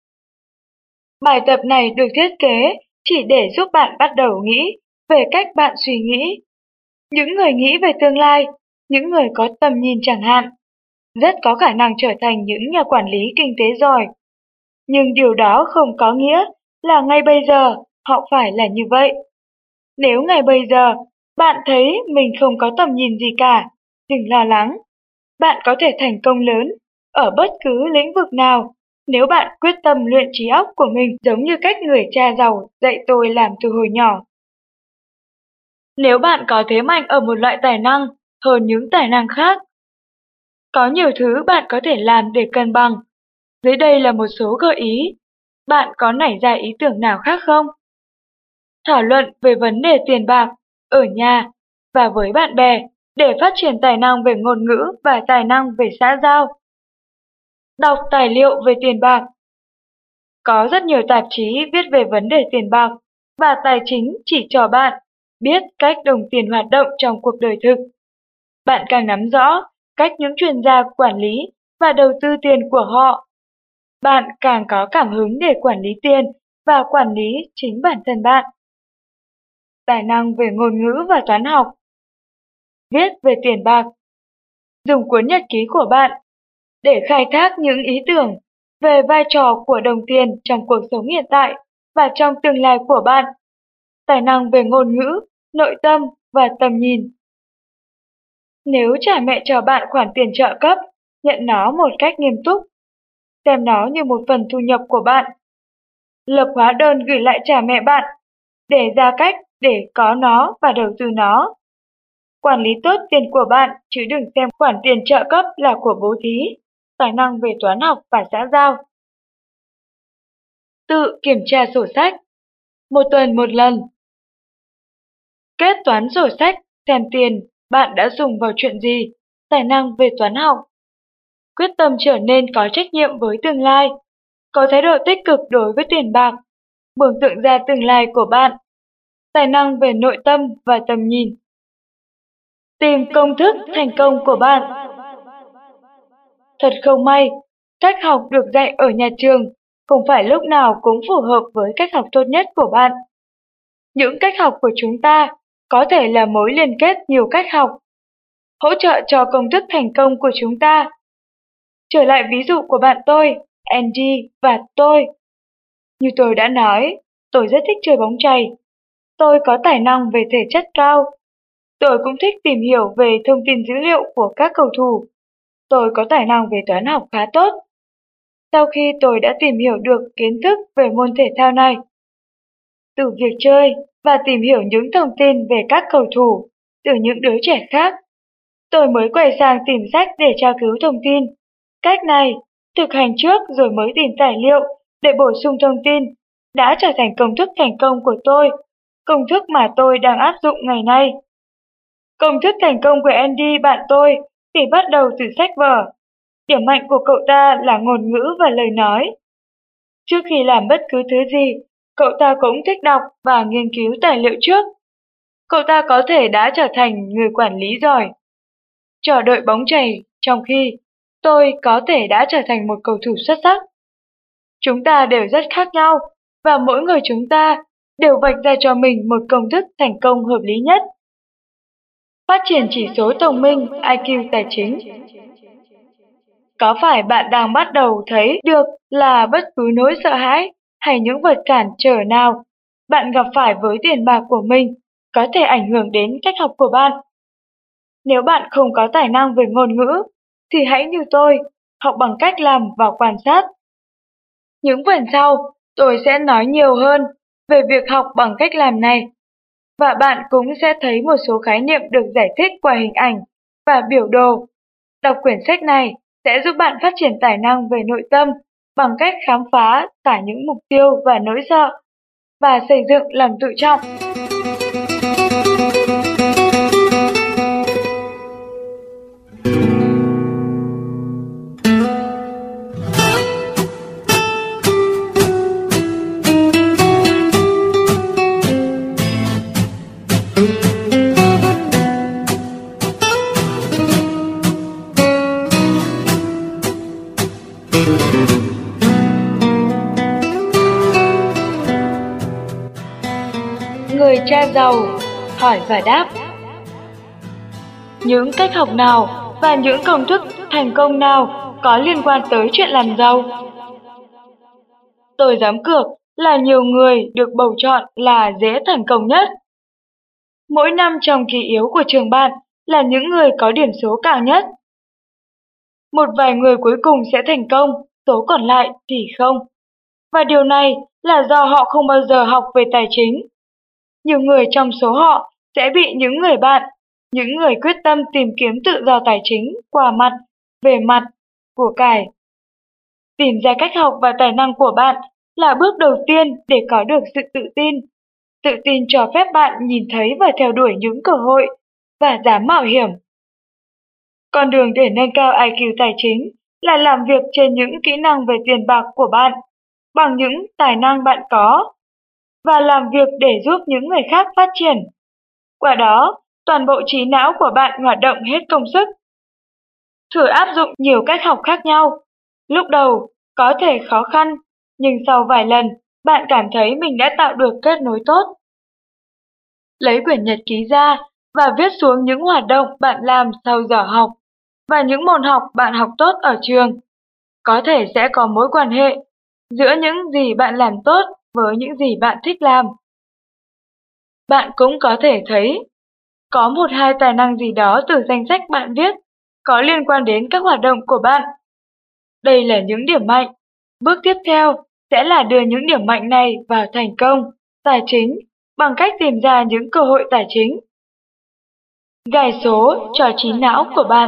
Bài tập này được thiết kế chỉ để giúp bạn bắt đầu nghĩ về cách bạn suy nghĩ. Những người nghĩ về tương lai, những người có tầm nhìn chẳng hạn, rất có khả năng trở thành những nhà quản lý kinh tế giỏi. Nhưng điều đó không có nghĩa là ngay bây giờ họ phải là như vậy. Nếu ngay bây giờ bạn thấy mình không có tầm nhìn gì cả, đừng lo lắng. Bạn có thể thành công lớn ở bất cứ lĩnh vực nào nếu bạn quyết tâm luyện trí óc của mình giống như cách người cha giàu dạy tôi làm từ hồi nhỏ. Nếu bạn có thế mạnh ở một loại tài năng hơn những tài năng khác, có nhiều thứ bạn có thể làm để cân bằng. Dưới đây là một số gợi ý. Bạn có nảy ra ý tưởng nào khác không? Thảo luận về vấn đề tiền bạc, ở nhà và với bạn bè để phát triển tài năng về ngôn ngữ và tài năng về xã giao. Đọc tài liệu về tiền bạc. Có rất nhiều tạp chí viết về vấn đề tiền bạc và tài chính chỉ cho bạn biết cách đồng tiền hoạt động trong cuộc đời thực. Bạn càng nắm rõ cách những chuyên gia quản lý và đầu tư tiền của họ, bạn càng có cảm hứng để quản lý tiền và quản lý chính bản thân bạn. Tài năng về ngôn ngữ và toán học. Viết về tiền bạc. Dùng cuốn nhật ký của bạn để khai thác những ý tưởng về vai trò của đồng tiền trong cuộc sống hiện tại và trong tương lai của bạn. Tài năng về ngôn ngữ, nội tâm và tầm nhìn. Nếu cha mẹ cho bạn khoản tiền trợ cấp, nhận nó một cách nghiêm túc. Xem nó như một phần thu nhập của bạn. Lập hóa đơn gửi lại cha mẹ bạn, để ra cách để có nó và đầu tư nó. Quản lý tốt tiền của bạn, chứ đừng xem khoản tiền trợ cấp là của bố thí. Tài năng về toán học và xã giao. Tự kiểm tra sổ sách. 1 tuần 1 lần. Kết toán sổ sách, xem tiền bạn đã dùng vào chuyện gì. Tài năng về toán học. Quyết tâm trở nên có trách nhiệm với tương lai. Có thái độ tích cực đối với tiền bạc. Mường tượng ra tương lai của bạn. Tài năng về nội tâm và tầm nhìn. Tìm công thức thành công của bạn. Thật không may, cách học được dạy ở nhà trường không phải lúc nào cũng phù hợp với cách học tốt nhất của bạn. Những cách học của chúng ta có thể là mối liên kết nhiều cách học, hỗ trợ cho công thức thành công của chúng ta. Trở lại ví dụ của bạn tôi, Andy và tôi. Như tôi đã nói, tôi rất thích chơi bóng chày. Tôi có tài năng về thể chất cao. Tôi cũng thích tìm hiểu về thông tin dữ liệu của các cầu thủ. Tôi có tài năng về toán học khá tốt. sau khi tôi đã tìm hiểu được kiến thức về môn thể thao này. Từ việc chơi và tìm hiểu những thông tin về các cầu thủ từ những đứa trẻ khác, tôi mới quay sang tìm sách để tra cứu thông tin. Cách này, thực hành trước rồi mới tìm tài liệu để bổ sung thông tin, đã trở thành công thức thành công của tôi, công thức mà tôi đang áp dụng ngày nay. Công thức thành công của Andy bạn tôi thì bắt đầu từ sách vở. Điểm mạnh của cậu ta là ngôn ngữ và lời nói. Trước khi làm bất cứ thứ gì, cậu ta cũng thích đọc và nghiên cứu tài liệu trước. Cậu ta có thể đã trở thành người quản lý giỏi, chờ đợi bóng chày, trong khi tôi có thể đã trở thành một cầu thủ xuất sắc. Chúng ta đều rất khác nhau, và mỗi người chúng ta đều vạch ra cho mình một công thức thành công hợp lý nhất. Phát triển chỉ số thông minh IQ tài chính. Có phải bạn đang bắt đầu thấy được là bất cứ nỗi sợ hãi hay những vật cản trở nào bạn gặp phải với tiền bạc của mình có thể ảnh hưởng đến cách học của bạn? Nếu bạn không có tài năng về ngôn ngữ, thì hãy như tôi, học bằng cách làm và quan sát. Những phần sau, tôi sẽ nói nhiều hơn về việc học bằng cách làm này, và bạn cũng sẽ thấy một số khái niệm được giải thích qua hình ảnh và biểu đồ. Đọc quyển sách này sẽ giúp bạn phát triển tài năng về nội tâm bằng cách khám phá cả những mục tiêu và nỗi sợ, và xây dựng lòng tự trọng. Người cha giàu, hỏi và đáp. Những cách học nào và những công thức thành công nào có liên quan tới chuyện làm giàu? Tôi dám cược là nhiều người được bầu chọn là dễ thành công nhất. Mỗi năm trong kỳ yếu của trường bạn là những người có điểm số cao nhất. Một vài người cuối cùng sẽ thành công, số còn lại thì không. Và điều này là do họ không bao giờ học về tài chính. Nhiều người trong số họ sẽ bị những người bạn, những người quyết tâm tìm kiếm tự do tài chính qua mặt, về mặt, của cải. Tìm ra cách học và tài năng của bạn là bước đầu tiên để có được sự tự tin. Tự tin cho phép bạn nhìn thấy và theo đuổi những cơ hội và dám mạo hiểm. Con đường để nâng cao IQ tài chính là làm việc trên những kỹ năng về tiền bạc của bạn bằng những tài năng bạn có, và làm việc để giúp những người khác phát triển. Qua đó, toàn bộ trí não của bạn hoạt động hết công sức. Thử áp dụng nhiều cách học khác nhau. Lúc đầu, có thể khó khăn, nhưng sau vài lần, bạn cảm thấy mình đã tạo được kết nối tốt. Lấy quyển nhật ký ra và viết xuống những hoạt động bạn làm sau giờ học và những môn học bạn học tốt ở trường. Có thể sẽ có mối quan hệ giữa những gì bạn làm tốt với những gì bạn thích làm. Bạn cũng có thể thấy có một hai tài năng gì đó từ danh sách bạn viết có liên quan đến các hoạt động của bạn. Đây là những điểm mạnh. Bước tiếp theo sẽ là đưa những điểm mạnh này vào thành công, tài chính bằng cách tìm ra những cơ hội tài chính. Gài số cho trí não của bạn.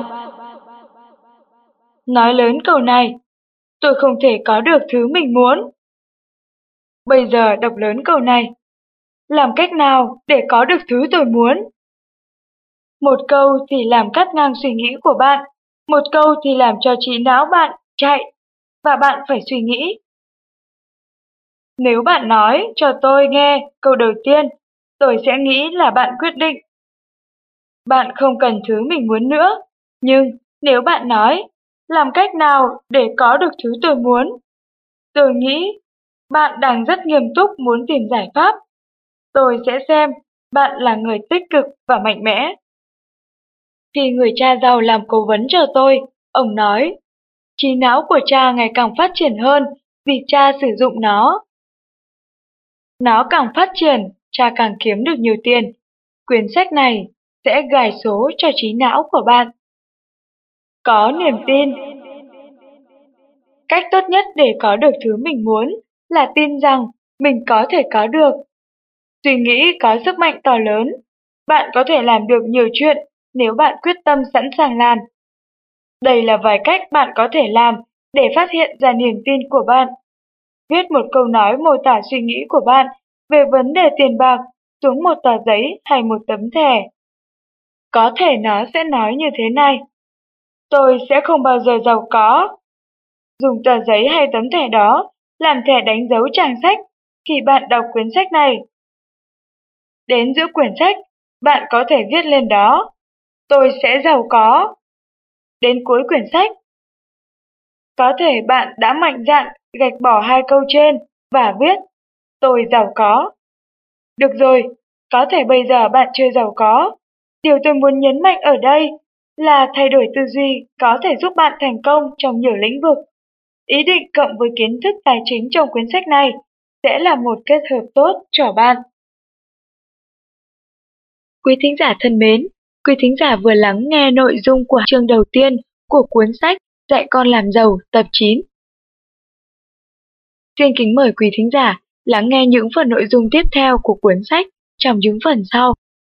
Nói lớn câu này, tôi không thể có được thứ mình muốn. Bây giờ đọc lớn câu này, làm cách nào để có được thứ tôi muốn? Một câu thì làm cắt ngang suy nghĩ của bạn, một câu thì làm cho trí não bạn chạy, và bạn phải suy nghĩ. Nếu bạn nói cho tôi nghe câu đầu tiên, tôi sẽ nghĩ là bạn quyết định. Bạn không cần thứ mình muốn nữa, nhưng nếu bạn nói, làm cách nào để có được thứ tôi muốn? Tôi nghĩ bạn đang rất nghiêm túc muốn tìm giải pháp. Tôi sẽ xem bạn là người tích cực và mạnh mẽ. Khi người cha giàu làm cố vấn cho tôi, ông nói, trí não của cha ngày càng phát triển hơn vì cha sử dụng nó. Nó càng phát triển, cha càng kiếm được nhiều tiền. Quyển sách này sẽ gài số cho trí não của bạn. Có niềm tin. cách tốt nhất để có được thứ mình muốn là tin rằng mình có thể có được. Suy nghĩ có sức mạnh to lớn. Bạn có thể làm được nhiều chuyện nếu bạn quyết tâm sẵn sàng làm. Đây là vài cách bạn có thể làm để phát hiện ra niềm tin của bạn. Viết một câu nói mô tả suy nghĩ của bạn về vấn đề tiền bạc xuống một tờ giấy hay một tấm thẻ. Có thể nó sẽ nói như thế này: tôi sẽ không bao giờ giàu có. Dùng tờ giấy hay tấm thẻ đó làm thẻ đánh dấu trang sách khi bạn đọc quyển sách này. Đến giữa quyển sách, bạn có thể viết lên đó: tôi sẽ giàu có. Đến cuối quyển sách, có thể bạn đã mạnh dạn gạch bỏ hai câu trên và viết: tôi giàu có. Được rồi, có thể bây giờ bạn chưa giàu có. Điều tôi muốn nhấn mạnh ở đây là thay đổi tư duy có thể giúp bạn thành công trong nhiều lĩnh vực. Ý định cộng với kiến thức tài chính trong quyển sách này sẽ là một kết hợp tốt cho bạn. Quý thính giả thân mến, quý thính giả vừa lắng nghe nội dung của chương đầu tiên của cuốn sách Dạy con làm giàu tập 9. Xin kính mời quý thính giả lắng nghe những phần nội dung tiếp theo của cuốn sách trong những phần sau.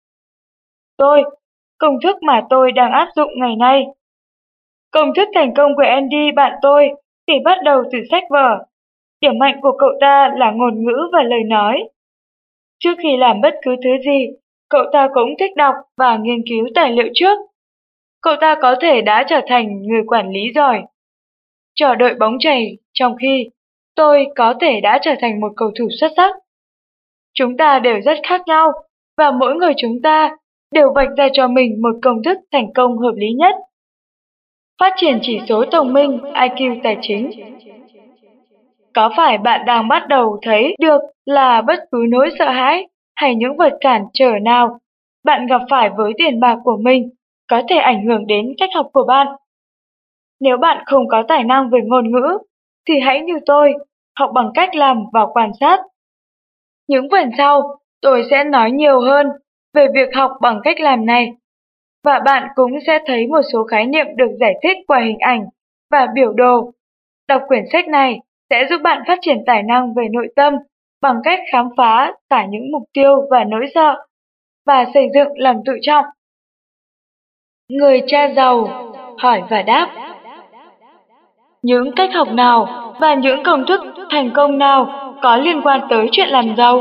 Công thức mà tôi đang áp dụng ngày nay. Công thức thành công của Andy bạn tôi thì bắt đầu từ sách vở. Điểm mạnh của cậu ta là ngôn ngữ và lời nói. Trước khi làm bất cứ thứ gì, cậu ta cũng thích đọc và nghiên cứu tài liệu trước. Cậu ta có thể đã trở thành người quản lý giỏi, chờ đợi bóng chày, trong khi tôi có thể đã trở thành một cầu thủ xuất sắc. Chúng ta đều rất khác nhau, và mỗi người chúng ta đều vạch ra cho mình một công thức thành công hợp lý nhất. Phát triển chỉ số thông minh IQ tài chính. Có phải bạn đang bắt đầu thấy được là bất cứ nỗi sợ hãi hay những vật cản trở nào bạn gặp phải với tiền bạc của mình có thể ảnh hưởng đến cách học của bạn? Nếu bạn không có tài năng về ngôn ngữ, thì hãy như tôi, học bằng cách làm và quan sát. Những phần sau, tôi sẽ nói nhiều hơn về việc học bằng cách làm này, và bạn cũng sẽ thấy một số khái niệm được giải thích qua hình ảnh và biểu đồ. Đọc quyển sách này sẽ giúp bạn phát triển tài năng về nội tâm bằng cách khám phá cả những mục tiêu và nỗi sợ, và xây dựng lòng tự trọng. Người cha giàu, hỏi và đáp. Những cách học nào và những công thức thành công nào có liên quan tới chuyện làm giàu?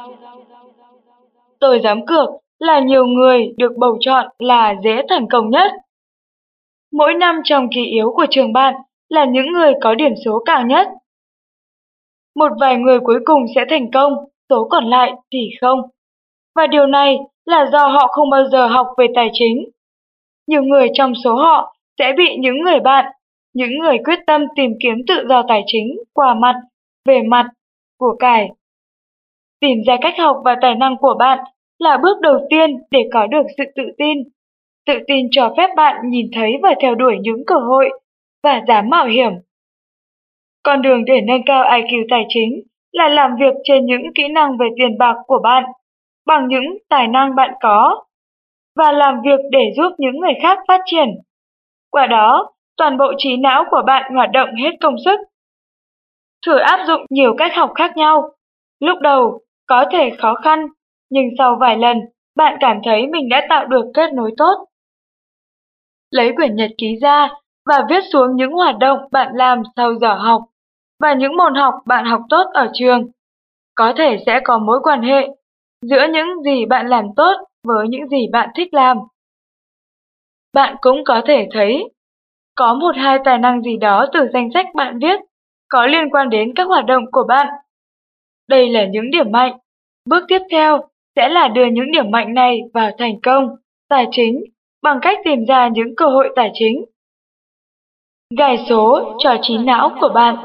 Tôi dám cược là nhiều người được bầu chọn là dễ thành công nhất. Mỗi năm trong kỳ yếu của trường bạn là những người có điểm số cao nhất. Một vài người cuối cùng sẽ thành công, số còn lại thì không. Và điều này là do họ không bao giờ học về tài chính. Nhiều người trong số họ sẽ bị những người bạn, những người quyết tâm tìm kiếm tự do tài chính qua mặt, về mặt, của cải. Tìm ra cách học và tài năng của bạn là bước đầu tiên để có được sự tự tin. Tự tin cho phép bạn nhìn thấy và theo đuổi những cơ hội và dám mạo hiểm. Con đường để nâng cao IQ tài chính là làm việc trên những kỹ năng về tiền bạc của bạn bằng những tài năng bạn có và làm việc để giúp những người khác phát triển. Qua đó, toàn bộ trí não của bạn hoạt động hết công sức. Thử áp dụng nhiều cách học khác nhau. Lúc đầu, có thể khó khăn, nhưng sau vài lần, bạn cảm thấy mình đã tạo được kết nối tốt. Lấy quyển nhật ký ra và viết xuống những hoạt động bạn làm sau giờ học và những môn học bạn học tốt ở trường. Có thể sẽ có mối quan hệ giữa những gì bạn làm tốt với những gì bạn thích làm. Bạn cũng có thể thấy có một hai tài năng gì đó từ danh sách bạn viết có liên quan đến các hoạt động của bạn. Đây là những điểm mạnh. Bước tiếp theo sẽ là đưa những điểm mạnh này vào thành công, tài chính bằng cách tìm ra những cơ hội tài chính. Gài số cho trí não của bạn.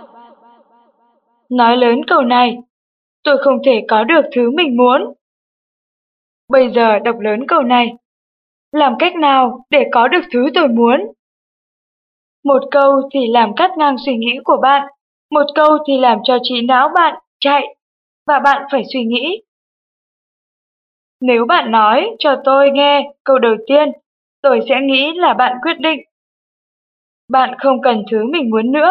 Nói lớn câu này, tôi không thể có được thứ mình muốn. Bây giờ đọc lớn câu này, làm cách nào để có được thứ tôi muốn? Một câu thì làm cắt ngang suy nghĩ của bạn, một câu thì làm cho trí não bạn chạy, và bạn phải suy nghĩ. Nếu bạn nói cho tôi nghe câu đầu tiên, tôi sẽ nghĩ là bạn quyết định. Bạn không cần thứ mình muốn nữa,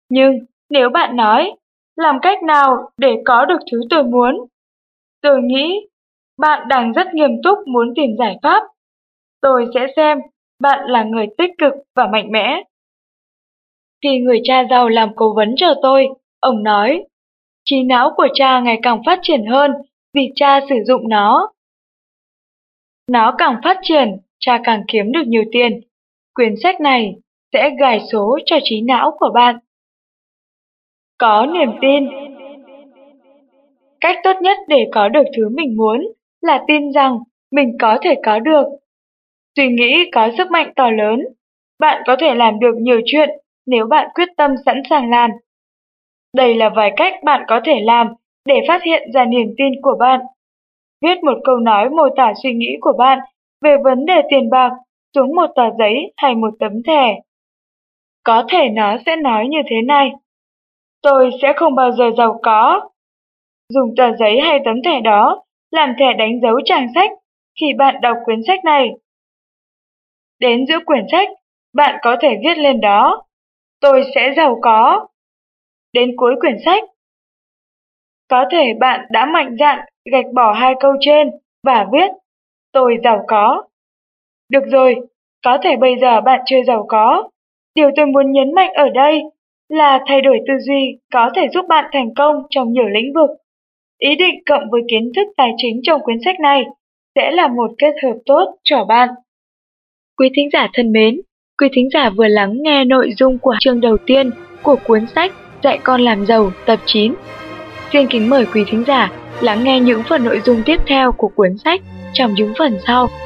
Nhưng nếu bạn nói, làm cách nào để có được thứ tôi muốn? Tôi nghĩ bạn đang rất nghiêm túc muốn tìm giải pháp. Tôi sẽ xem bạn là người tích cực và mạnh mẽ. Khi người cha giàu làm cố vấn cho tôi, ông nói, trí não của cha ngày càng phát triển hơn vì cha sử dụng nó. Nó càng phát triển, cha càng kiếm được nhiều tiền. Quyển sách này sẽ gài số cho trí não của bạn. Có niềm tin. Cách tốt nhất để có được thứ mình muốn là tin rằng mình có thể có được. Suy nghĩ có sức mạnh to lớn. Bạn có thể làm được nhiều chuyện nếu bạn quyết tâm sẵn sàng làm. Đây là vài cách bạn có thể làm để phát hiện ra niềm tin của bạn. Viết một câu nói mô tả suy nghĩ của bạn về vấn đề tiền bạc xuống một tờ giấy hay một tấm thẻ. Có thể nó sẽ nói như thế này: tôi sẽ không bao giờ giàu có. Dùng tờ giấy hay tấm thẻ đó làm thẻ đánh dấu trang sách khi bạn đọc quyển sách này. Đến giữa quyển sách, bạn có thể viết lên đó: tôi sẽ giàu có. Đến cuối quyển sách, có thể bạn đã mạnh dạn gạch bỏ hai câu trên và viết: tôi giàu có. Được rồi, có thể bây giờ bạn chưa giàu có. Điều tôi muốn nhấn mạnh ở đây là thay đổi tư duy có thể giúp bạn thành công trong nhiều lĩnh vực. Ý định cộng với kiến thức tài chính trong quyển sách này sẽ là một kết hợp tốt cho bạn. Quý thính giả thân mến, quý thính giả vừa lắng nghe nội dung của chương đầu tiên của cuốn sách Dạy con làm giàu tập 9. Xin kính mời quý thính giả lắng nghe những phần nội dung tiếp theo của cuốn sách trong những phần sau.